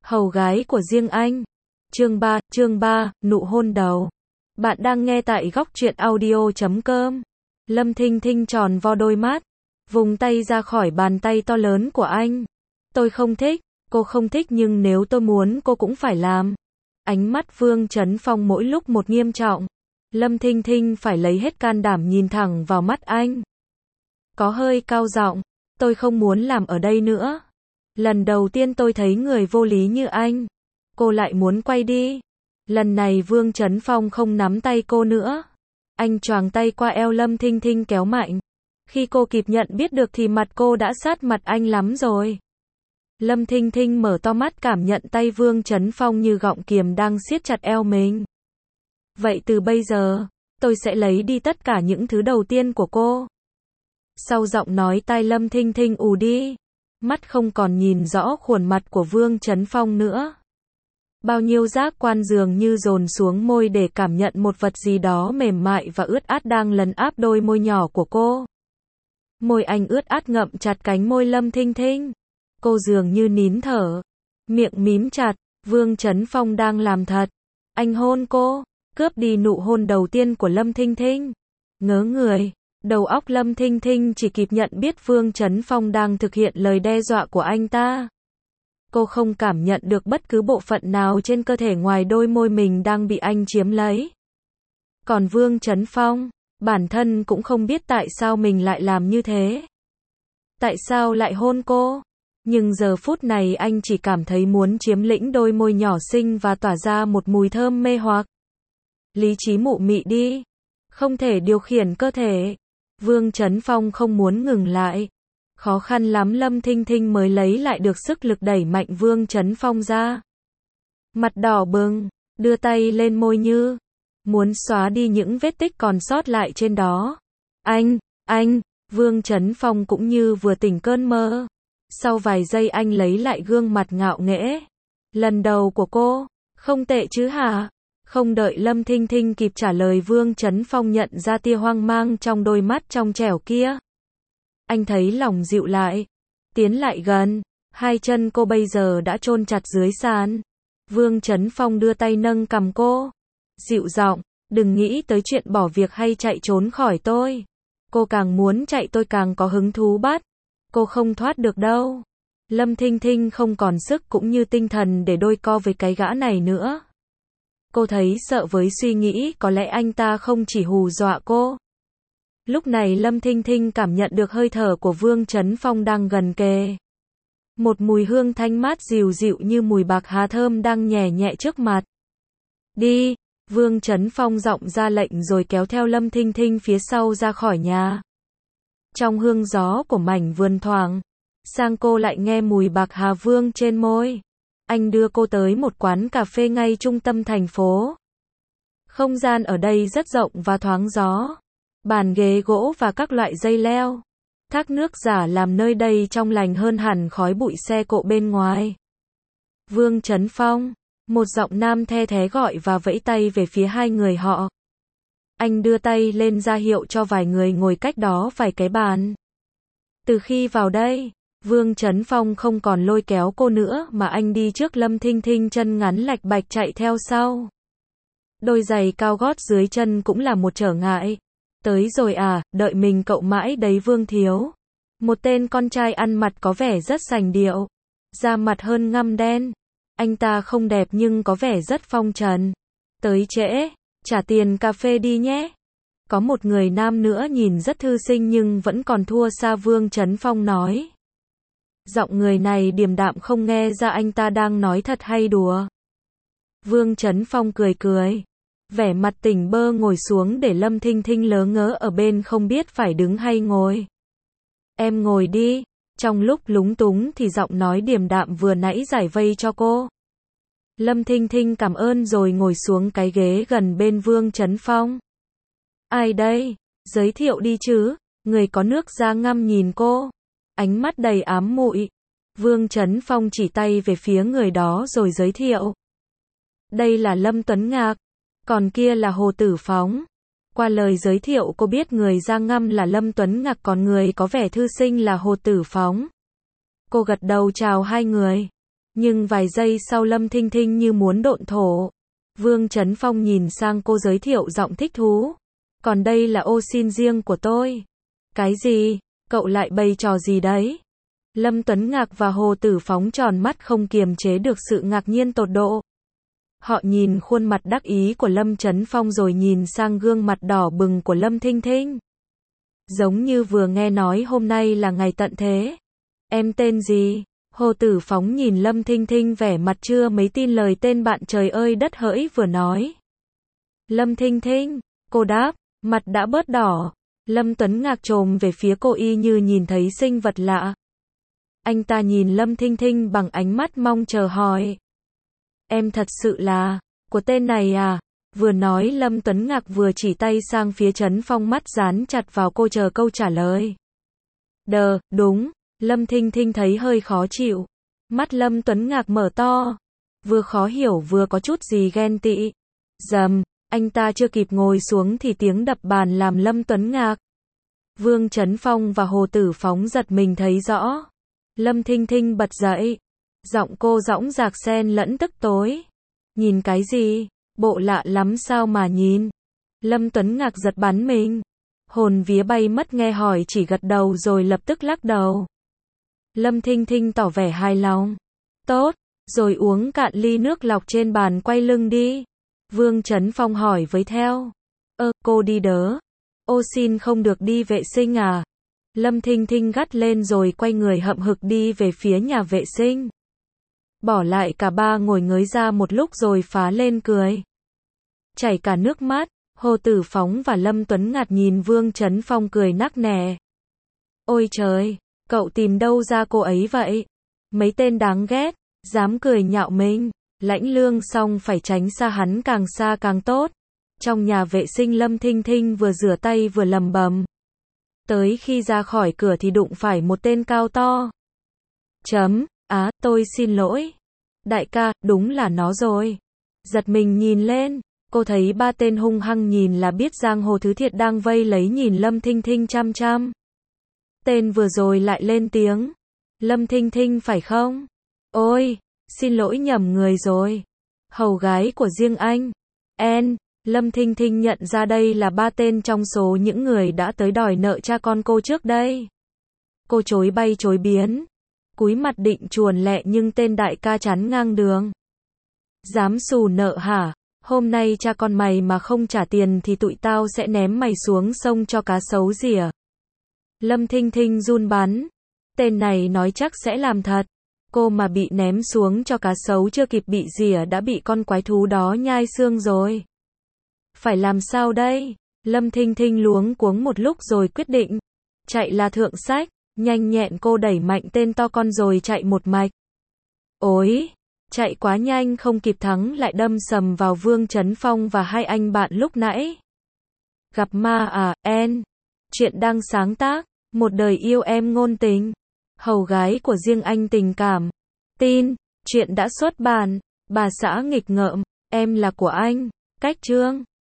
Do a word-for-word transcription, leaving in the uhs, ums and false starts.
Hầu gái của riêng anh. Chương ba, chương ba, nụ hôn đầu. Bạn đang nghe tại góc truyện audio chấm com. Lâm Thinh Thinh tròn vo đôi mắt, vùng tay ra khỏi bàn tay to lớn của anh. Tôi không thích, cô không thích nhưng nếu tôi muốn cô cũng phải làm. Ánh mắt Vương Chấn Phong mỗi lúc một nghiêm trọng. Lâm Thinh Thinh phải lấy hết can đảm nhìn thẳng vào mắt anh. Có hơi cao giọng, tôi không muốn làm ở đây nữa. Lần đầu tiên tôi thấy người vô lý như anh. Cô lại muốn quay đi. Lần này Vương Chấn Phong không nắm tay cô nữa. Anh choàng tay qua eo Lâm Thinh Thinh kéo mạnh. Khi cô kịp nhận biết được thì mặt cô đã sát mặt anh lắm rồi. Lâm Thinh Thinh mở to mắt cảm nhận tay Vương Chấn Phong như gọng kiềm đang siết chặt eo mình. Vậy từ bây giờ, tôi sẽ lấy đi tất cả những thứ đầu tiên của cô. Sau giọng nói tai Lâm Thinh Thinh ù đi. Mắt không còn nhìn rõ khuôn mặt của Vương Chấn Phong nữa. Bao nhiêu giác quan dường như dồn xuống môi để cảm nhận một vật gì đó mềm mại và ướt át đang lấn áp đôi môi nhỏ của cô. Môi anh ướt át ngậm chặt cánh môi Lâm Thinh Thinh. Cô dường như nín thở, miệng mím chặt. Vương Chấn Phong đang làm thật. Anh hôn cô, cướp đi nụ hôn đầu tiên của Lâm Thinh Thinh. Ngớ người, đầu óc Lâm Thinh Thinh chỉ kịp nhận biết Vương Chấn Phong đang thực hiện lời đe dọa của anh ta. Cô không cảm nhận được bất cứ bộ phận nào trên cơ thể ngoài đôi môi mình đang bị anh chiếm lấy. Còn Vương Chấn Phong, bản thân cũng không biết tại sao mình lại làm như thế. Tại sao lại hôn cô? Nhưng giờ phút này anh chỉ cảm thấy muốn chiếm lĩnh đôi môi nhỏ xinh và tỏa ra một mùi thơm mê hoặc. Lý trí mụ mị đi. Không thể điều khiển cơ thể. Vương Chấn Phong không muốn ngừng lại. Khó khăn lắm Lâm Thinh Thinh mới lấy lại được sức lực đẩy mạnh Vương Chấn Phong ra. Mặt đỏ bừng, đưa tay lên môi như muốn xóa đi những vết tích còn sót lại trên đó. Anh, anh, Vương Chấn Phong cũng như vừa tỉnh cơn mơ. Sau vài giây anh lấy lại gương mặt ngạo nghễ. Lần đầu của cô, không tệ chứ hả? Không đợi Lâm Thinh Thinh kịp trả lời Vương Chấn Phong nhận ra tia hoang mang trong đôi mắt trong trẻo kia. Anh thấy lòng dịu lại, tiến lại gần, hai chân cô bây giờ đã chôn chặt dưới sàn. Vương Chấn Phong đưa tay nâng cằm cô, dịu giọng, đừng nghĩ tới chuyện bỏ việc hay chạy trốn khỏi tôi. Cô càng muốn chạy tôi càng có hứng thú bắt. Cô không thoát được đâu. Lâm Thinh Thinh không còn sức cũng như tinh thần để đôi co với cái gã này nữa. Cô thấy sợ với suy nghĩ có lẽ anh ta không chỉ hù dọa cô. Lúc này Lâm Thinh Thinh cảm nhận được hơi thở của Vương Chấn Phong đang gần kề. Một mùi hương thanh mát dịu dịu như mùi bạc hà thơm đang nhẹ nhẹ trước mặt. Đi, Vương Chấn Phong giọng ra lệnh rồi kéo theo Lâm Thinh Thinh phía sau ra khỏi nhà. Trong hương gió của mảnh vườn thoảng, sang cô lại nghe mùi bạc hà vương trên môi. Anh đưa cô tới một quán cà phê ngay trung tâm thành phố. Không gian ở đây rất rộng và thoáng gió. Bàn ghế gỗ và các loại dây leo. Thác nước giả làm nơi đây trong lành hơn hẳn khói bụi xe cộ bên ngoài. Vương Chấn Phong, một giọng nam the thé gọi và vẫy tay về phía hai người họ. Anh đưa tay lên ra hiệu cho vài người ngồi cách đó vài cái bàn. Từ khi vào đây, Vương Chấn Phong không còn lôi kéo cô nữa mà anh đi trước Lâm Thinh Thinh chân ngắn lạch bạch chạy theo sau. Đôi giày cao gót dưới chân cũng là một trở ngại. Tới rồi à, đợi mình cậu mãi đấy Vương thiếu. Một tên con trai ăn mặc có vẻ rất sành điệu. Da mặt hơn ngăm đen. Anh ta không đẹp nhưng có vẻ rất phong trần. Tới trễ, trả tiền cà phê đi nhé. Có một người nam nữa nhìn rất thư sinh nhưng vẫn còn thua xa Vương Chấn Phong nói. Giọng người này điềm đạm không nghe ra anh ta đang nói thật hay đùa. Vương Chấn Phong cười cười. Vẻ mặt tỉnh bơ ngồi xuống để Lâm Thinh Thinh lớ ngớ ở bên không biết phải đứng hay ngồi. Em ngồi đi. Trong lúc lúng túng thì giọng nói điềm đạm vừa nãy giải vây cho cô. Lâm Thinh Thinh cảm ơn rồi ngồi xuống cái ghế gần bên Vương Chấn Phong. Ai đây? Giới thiệu đi chứ. Người có nước da ngăm nhìn cô. Ánh mắt đầy ám muội. Vương Chấn Phong chỉ tay về phía người đó rồi giới thiệu. Đây là Lâm Tuấn Ngạc. Còn kia là Hồ Tử Phóng. Qua lời giới thiệu cô biết người da ngăm là Lâm Tuấn Ngạc còn người có vẻ thư sinh là Hồ Tử Phóng. Cô gật đầu chào hai người. Nhưng vài giây sau Lâm Thinh Thinh như muốn độn thổ. Vương Chấn Phong nhìn sang cô giới thiệu giọng thích thú. Còn đây là ô xin riêng của tôi. Cái gì? Cậu lại bày trò gì đấy? Lâm Tuấn Ngạc và Hồ Tử Phóng tròn mắt không kiềm chế được sự ngạc nhiên tột độ. Họ nhìn khuôn mặt đắc ý của Lâm Chấn Phong rồi nhìn sang gương mặt đỏ bừng của Lâm Thinh Thinh. Giống như vừa nghe nói hôm nay là ngày tận thế. Em tên gì? Hồ Tử Phóng nhìn Lâm Thinh Thinh vẻ mặt chưa mấy tin lời tên bạn trời ơi đất hỡi vừa nói. Lâm Thinh Thinh, cô đáp, mặt đã bớt đỏ. Lâm Tuấn Ngạc trồm về phía cô y như nhìn thấy sinh vật lạ. Anh ta nhìn Lâm Thinh Thinh bằng ánh mắt mong chờ hỏi. Em thật sự là, của tên này à? Vừa nói Lâm Tuấn Ngạc vừa chỉ tay sang phía Chấn Phong mắt dán chặt vào cô chờ câu trả lời. Đờ, đúng. Lâm Thinh Thinh thấy hơi khó chịu. Mắt Lâm Tuấn Ngạc mở to. Vừa khó hiểu vừa có chút gì ghen tị. Dầm, anh ta chưa kịp ngồi xuống thì tiếng đập bàn làm Lâm Tuấn Ngạc, Vương Chấn Phong và Hồ Tử Phóng giật mình thấy rõ. Lâm Thinh Thinh bật dậy. Giọng cô dõng dạc xen lẫn tức tối. Nhìn cái gì? Bộ lạ lắm sao mà nhìn? Lâm Tuấn Ngạc giật bắn mình. Hồn vía bay mất nghe hỏi chỉ gật đầu rồi lập tức lắc đầu. Lâm Thinh Thinh tỏ vẻ hài lòng. Tốt, rồi uống cạn ly nước lọc trên bàn quay lưng đi. Vương Chấn Phong hỏi với theo. Ơ, cô đi đỡ. Ô xin không được đi vệ sinh à? Lâm Thinh Thinh gắt lên rồi quay người hậm hực đi về phía nhà vệ sinh. Bỏ lại cả ba ngồi ngới ra một lúc rồi phá lên cười. Chảy cả nước mắt, Hồ Tử Phóng và Lâm Tuấn Ngạc nhìn Vương Chấn Phong cười nắc nẻ. Ôi trời, cậu tìm đâu ra cô ấy vậy? Mấy tên đáng ghét, dám cười nhạo mình, lãnh lương xong phải tránh xa hắn càng xa càng tốt. Trong nhà vệ sinh Lâm Thinh Thinh vừa rửa tay vừa lầm bầm. Tới khi ra khỏi cửa thì đụng phải một tên cao to. Chấm, á, tôi xin lỗi. Đại ca, đúng là nó rồi. Giật mình nhìn lên, cô thấy ba tên hung hăng nhìn là biết giang hồ thứ thiệt đang vây lấy nhìn Lâm Thinh Thinh chăm chăm. Tên vừa rồi lại lên tiếng. Lâm Thinh Thinh phải không? Ôi, xin lỗi nhầm người rồi. Hầu gái của riêng anh. En, Lâm Thinh Thinh nhận ra đây là ba tên trong số những người đã tới đòi nợ cha con cô trước đây. Cô chối bay chối biến. Cúi mặt định chuồn lẹ nhưng tên đại ca chắn ngang đường. Dám xù nợ hả? Hôm nay cha con mày mà không trả tiền thì tụi tao sẽ ném mày xuống sông cho cá sấu rỉa. Lâm Thinh Thinh run bắn. Tên này nói chắc sẽ làm thật. Cô mà bị ném xuống cho cá sấu chưa kịp bị rỉa đã bị con quái thú đó nhai xương rồi. Phải làm sao đây? Lâm Thinh Thinh luống cuống một lúc rồi quyết định. Chạy là thượng sách. Nhanh nhẹn cô đẩy mạnh tên to con rồi chạy một mạch. Ôi! Chạy quá nhanh không kịp thắng lại đâm sầm vào Vương Chấn Phong và hai anh bạn lúc nãy. Gặp ma à, En? Chuyện đang sáng tác. Một đời yêu em ngôn tình. Hầu gái của riêng anh tình cảm. Tin. Chuyện đã xuất bản. Bà xã nghịch ngợm. Em là của anh. Cách chương.